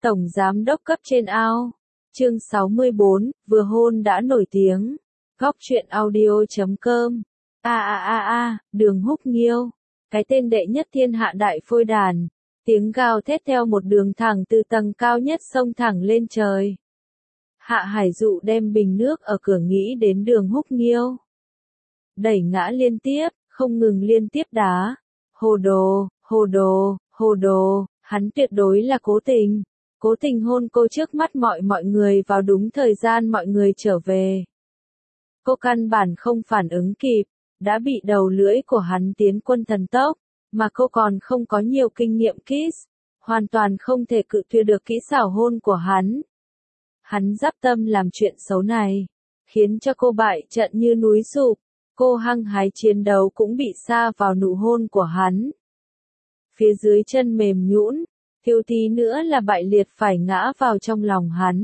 Tổng giám đốc cấp trên ao. Chương 64, vừa hôn đã nổi tiếng. Góc truyện audio.com. Đường Húc Nghiêu. Cái tên đệ nhất thiên hạ đại phôi đàn. Tiếng gào thét theo một đường thẳng từ tầng cao nhất xông thẳng lên trời. Hạ Hải Dụ đem bình nước ở cửa nghĩ đến Đường Húc Nghiêu. Đẩy ngã liên tiếp, không ngừng liên tiếp đá. Hồ đồ, hồ đồ, hồ đồ, hắn tuyệt đối là cố tình. Cố tình hôn cô trước mắt mọi người vào đúng thời gian mọi người trở về. Cô căn bản không phản ứng kịp, đã bị đầu lưỡi của hắn tiến quân thần tốc, mà cô còn không có nhiều kinh nghiệm kiss, hoàn toàn không thể cự tuyệt được kỹ xảo hôn của hắn. Hắn dắp tâm làm chuyện xấu này, khiến cho cô bại trận như núi sụp, cô hăng hái chiến đấu cũng bị sa vào nụ hôn của hắn. Phía dưới chân mềm nhũn, thiếu tí nữa là bại liệt phải ngã vào trong lòng hắn.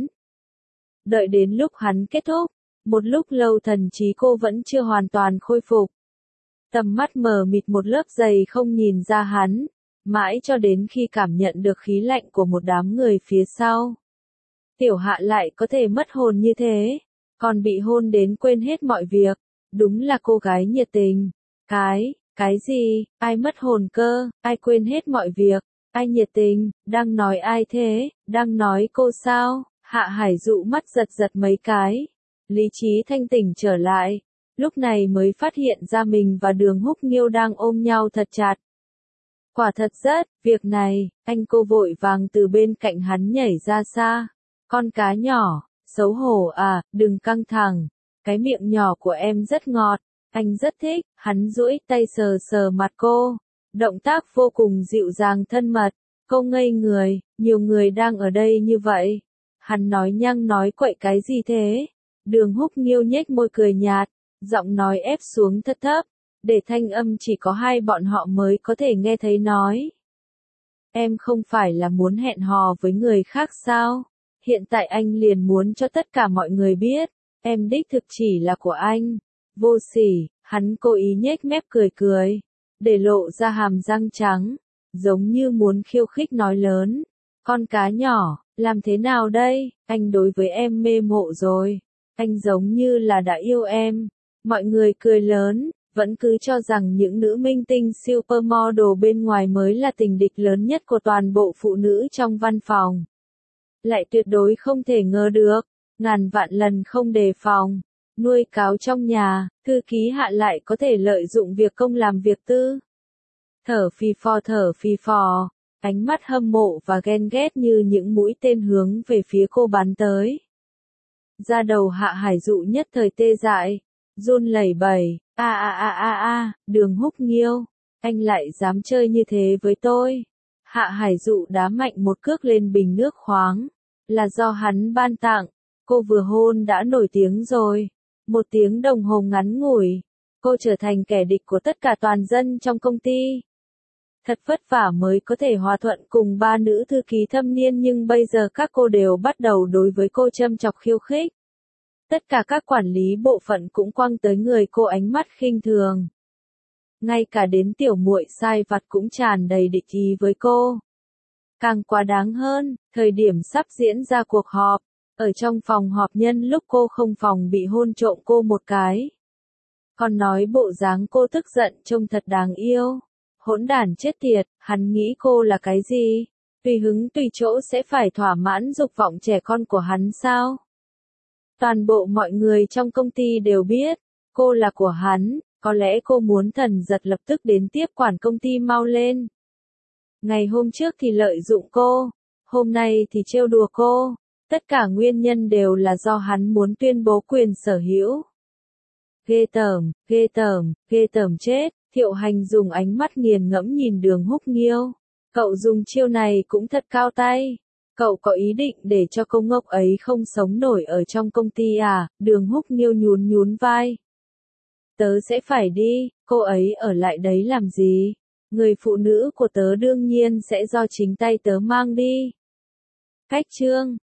Đợi đến lúc hắn kết thúc, một lúc lâu thần trí cô vẫn chưa hoàn toàn khôi phục. Tầm mắt mờ mịt một lớp dày không nhìn ra hắn, mãi cho đến khi cảm nhận được khí lạnh của một đám người phía sau. Tiểu Hạ lại có thể mất hồn như thế, còn bị hôn đến quên hết mọi việc, đúng là cô gái nhiệt tình. Cái gì, ai mất hồn cơ, ai quên hết mọi việc, ai nhiệt tình, đang nói ai thế, đang nói cô sao? Hạ Hải Dụ mắt giật mấy cái, lý trí thanh tỉnh trở lại, lúc này mới phát hiện ra mình và Đường Húc Nghiêu đang ôm nhau thật chặt. Quả thật việc này, cô vội vàng từ bên cạnh hắn nhảy ra xa. Con cá nhỏ, xấu hổ à, đừng căng thẳng, cái miệng nhỏ của em rất ngọt, anh rất thích. Hắn duỗi tay sờ mặt cô, động tác vô cùng dịu dàng thân mật. Cô ngây người, nhiều người đang ở đây như vậy. Hắn nói nhăng nói quậy cái gì thế? Đường Húc Nghiêu nhếch môi cười nhạt, giọng nói ép xuống thấp, để thanh âm chỉ có hai bọn họ mới có thể nghe thấy nói. Em không phải là muốn hẹn hò với người khác sao? Hiện tại anh liền muốn cho tất cả mọi người biết, em đích thực chỉ là của anh. Vô sỉ, hắn cố ý nhếch mép cười, để lộ ra hàm răng trắng, giống như muốn khiêu khích nói lớn. Con cá nhỏ, làm thế nào đây, anh đối với em mê mộ rồi, anh giống như là đã yêu em. Mọi người cười lớn, vẫn cứ cho rằng những nữ minh tinh supermodel bên ngoài mới là tình địch lớn nhất của toàn bộ phụ nữ trong văn phòng. Lại tuyệt đối không thể ngờ được, ngàn vạn lần không đề phòng, nuôi cáo trong nhà, thư ký Hạ lại có thể lợi dụng việc công làm việc tư. Thở phì phò, ánh mắt hâm mộ và ghen ghét như những mũi tên hướng về phía cô bắn tới. Da đầu Hạ Hải Dụ nhất thời tê dại, run lẩy bẩy, Đường Húc Nghiêu, anh lại dám chơi như thế với tôi. Hạ Hải Dụ đá mạnh một cước lên bình nước khoáng, là do hắn ban tặng, cô vừa hôn đã nổi tiếng rồi. 1 tiếng đồng hồ ngắn ngủi, cô trở thành kẻ địch của tất cả toàn dân trong công ty. Thật vất vả mới có thể hòa thuận cùng 3 nữ thư ký thâm niên, nhưng bây giờ các cô đều bắt đầu đối với cô châm chọc khiêu khích. Tất cả các quản lý bộ phận cũng quăng tới người cô ánh mắt khinh thường. Ngay cả đến tiểu muội sai vặt cũng tràn đầy địch ý với cô. Càng quá đáng hơn, thời điểm sắp diễn ra cuộc họp, ở trong phòng họp nhân lúc cô không phòng bị hôn trộm cô một cái. Còn nói bộ dáng cô tức giận trông thật đáng yêu. Hỗn đản chết tiệt, hắn nghĩ cô là cái gì? Tùy hứng tùy chỗ sẽ phải thỏa mãn dục vọng trẻ con của hắn sao? Toàn bộ mọi người trong công ty đều biết, cô là của hắn, có lẽ cô muốn thần giật lập tức đến tiếp quản công ty mau lên. Ngày hôm trước thì lợi dụng cô, hôm nay thì trêu đùa cô, tất cả nguyên nhân đều là do hắn muốn tuyên bố quyền sở hữu. Ghê tởm chết. Thiệu Hành dùng ánh mắt nghiền ngẫm nhìn Đường Húc Nghiêu. Cậu dùng chiêu này cũng thật cao tay. Cậu có ý định để cho cô ngốc ấy không sống nổi ở trong công ty à? Đường Húc Nghiêu nhún vai. Tớ sẽ phải đi, cô ấy ở lại đấy làm gì? Người phụ nữ của tớ đương nhiên sẽ do chính tay tớ mang đi. Cách chương